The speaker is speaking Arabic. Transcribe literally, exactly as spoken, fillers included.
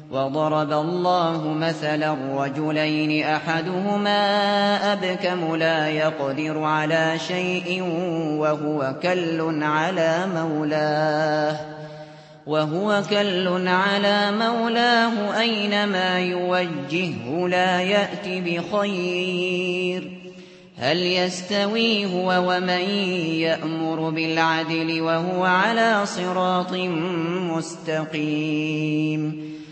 وضرب الله مثلا رجلين أحدهما أبكم لا يقدر على شيء وهو كل على مولاه وهو كل على مولاه أينما يوجهه لا يأت بخير هل يستوي هو ومن يأمر بالعدل وهو على صراط مستقيم